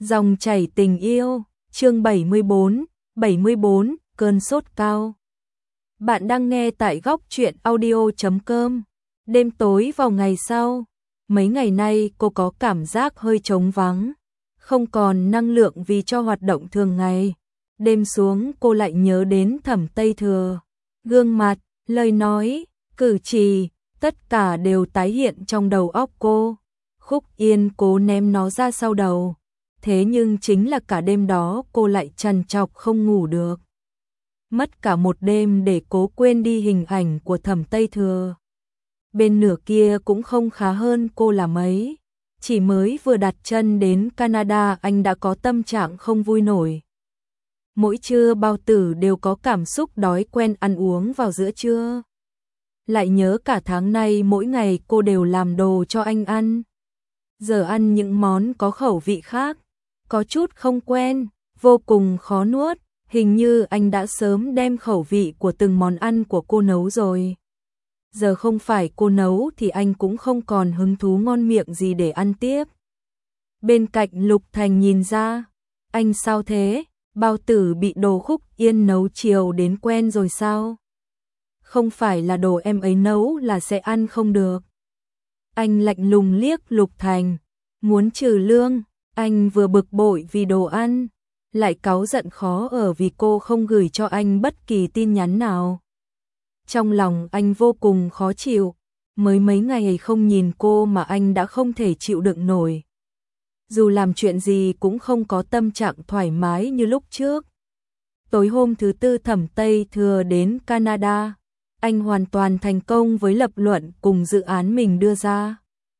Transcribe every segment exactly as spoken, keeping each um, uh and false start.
Dòng chảy tình yêu, chương bảy mươi bốn, bảy mươi bốn, cơn sốt cao. Bạn đang nghe tại góc truyện audio chấm com. Đêm tối vào ngày sau, mấy ngày nay cô có cảm giác hơi trống vắng, không còn năng lượng vì cho hoạt động thường ngày. Đêm xuống cô lại nhớ đến Thẩm Tây Thừa. Gương mặt, lời nói, cử chỉ, tất cả đều tái hiện trong đầu óc cô. Khúc Yên cố ném nó ra sau đầu. Thế nhưng chính là cả đêm đó cô lại trằn trọc không ngủ được. Mất cả một đêm để cố quên đi hình ảnh của Thẩm Tây Thừa. Bên nửa kia cũng không khá hơn cô là mấy. Chỉ mới vừa đặt chân đến Canada anh đã có tâm trạng không vui nổi. Mỗi trưa bao tử đều có cảm xúc đói quen ăn uống vào giữa trưa. Lại nhớ cả tháng nay mỗi ngày cô đều làm đồ cho anh ăn. Giờ ăn những món có khẩu vị khác, có chút không quen, vô cùng khó nuốt, hình như anh đã sớm đem khẩu vị của từng món ăn của cô nấu rồi. Giờ không phải cô nấu thì anh cũng không còn hứng thú ngon miệng gì để ăn tiếp. Bên cạnh Lục Thành nhìn ra, anh sao thế, bao tử bị đồ Khúc Yên nấu chiều đến quen rồi sao? Không phải là đồ em ấy nấu là sẽ ăn không được. Anh lạnh lùng liếc Lục Thành, muốn trừ lương. Anh vừa bực bội vì đồ ăn, lại cáu giận khó ở vì cô không gửi cho anh bất kỳ tin nhắn nào. Trong lòng anh vô cùng khó chịu, mới mấy ngày không nhìn cô mà anh đã không thể chịu đựng nổi. Dù làm chuyện gì cũng không có tâm trạng thoải mái như lúc trước. Tối hôm thứ tư Thẩm Tây Thừa đến Canada, anh hoàn toàn thành công với lập luận cùng dự án mình đưa ra.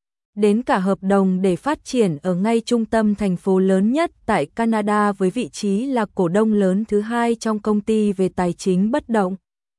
Đến cả hợp đồng để phát triển ở ngay trung tâm thành phố lớn nhất tại Canada với vị trí là cổ đông lớn thứ hai trong công ty về tài chính bất động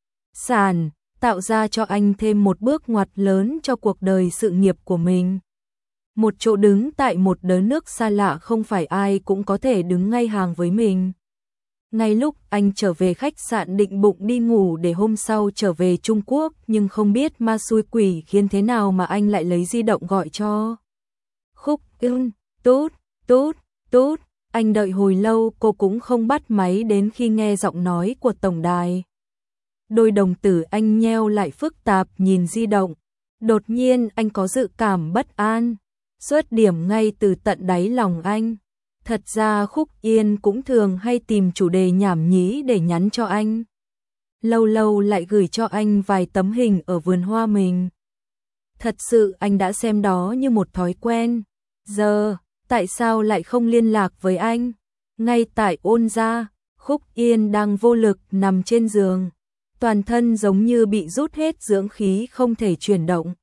sản, tạo ra cho anh thêm một bước ngoặt lớn cho cuộc đời sự nghiệp của mình. Một chỗ đứng tại một đất nước xa lạ không phải ai cũng có thể đứng ngay hàng với mình. Ngay lúc anh trở về khách sạn định bụng đi ngủ để hôm sau trở về Trung Quốc, nhưng không biết ma xui quỷ khiến thế nào mà anh lại lấy di động gọi cho Khúc Yên. Tút, tút, tút. Anh đợi hồi lâu cô cũng không bắt máy đến khi nghe giọng nói của tổng đài. Đôi đồng tử anh nheo lại phức tạp nhìn di động. Đột nhiên anh có dự cảm bất an, xuất điểm ngay từ tận đáy lòng anh. Thật ra Khúc Yên cũng thường hay tìm chủ đề nhảm nhí để nhắn cho anh. Lâu lâu lại gửi cho anh vài tấm hình ở vườn hoa mình. Thật sự anh đã xem đó như một thói quen. Giờ, tại sao lại không liên lạc với anh? Ngay tại Ôn gia, Khúc Yên đang vô lực nằm trên giường. Toàn thân giống như bị rút hết dưỡng khí không thể chuyển động.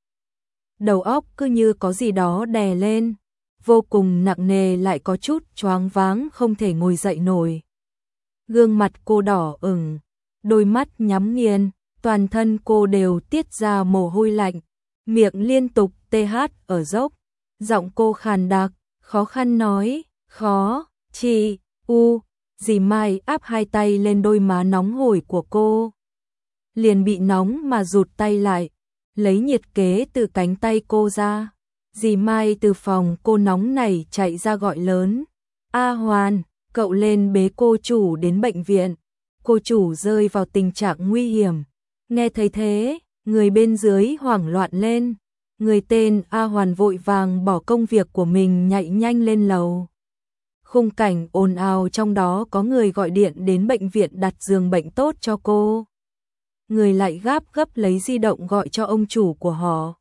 Đầu óc cứ như có gì đó đè lên. Vô cùng nặng nề lại có chút choáng váng không thể ngồi dậy nổi. Gương mặt cô đỏ ửng, đôi mắt nhắm nghiền, toàn thân cô đều tiết ra mồ hôi lạnh, miệng liên tục tê hát ở dốc. Giọng cô khàn đặc, khó khăn nói, khó, chị, u, dì Mai áp hai tay lên đôi má nóng hổi của cô. Liền bị nóng mà rụt tay lại, lấy nhiệt kế từ cánh tay cô ra. Dì Mai từ phòng cô nóng nảy chạy ra gọi lớn. A Hoàn, cậu lên bế cô chủ đến bệnh viện. Cô chủ rơi vào tình trạng nguy hiểm. Nghe thấy thế, người bên dưới hoảng loạn lên. Người tên A Hoàn vội vàng bỏ công việc của mình nhảy nhanh lên lầu. Khung cảnh ồn ào trong đó có người gọi điện đến bệnh viện đặt giường bệnh tốt cho cô. Người lại gáp gấp lấy di động gọi cho ông chủ của họ.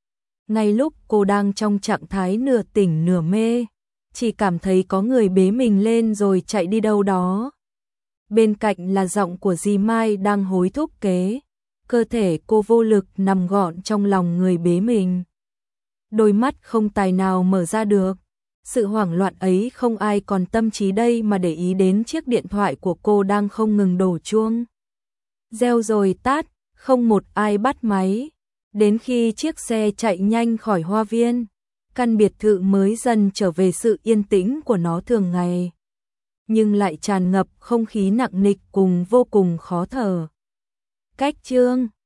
Ngay lúc cô đang trong trạng thái nửa tỉnh nửa mê, chỉ cảm thấy có người bế mình lên rồi chạy đi đâu đó. Bên cạnh là giọng của dì Mai đang hối thúc kế. Cơ thể cô vô lực nằm gọn trong lòng người bế mình. Đôi mắt không tài nào mở ra được. Sự hoảng loạn ấy không ai còn tâm trí đây mà để ý đến chiếc điện thoại của cô đang không ngừng đổ chuông. Reo rồi tắt, không một ai bắt máy. Đến khi chiếc xe chạy nhanh khỏi hoa viên, căn biệt thự mới dần trở về sự yên tĩnh của nó thường ngày. Nhưng lại tràn ngập không khí nặng nịch cùng vô cùng khó thở. Cách chương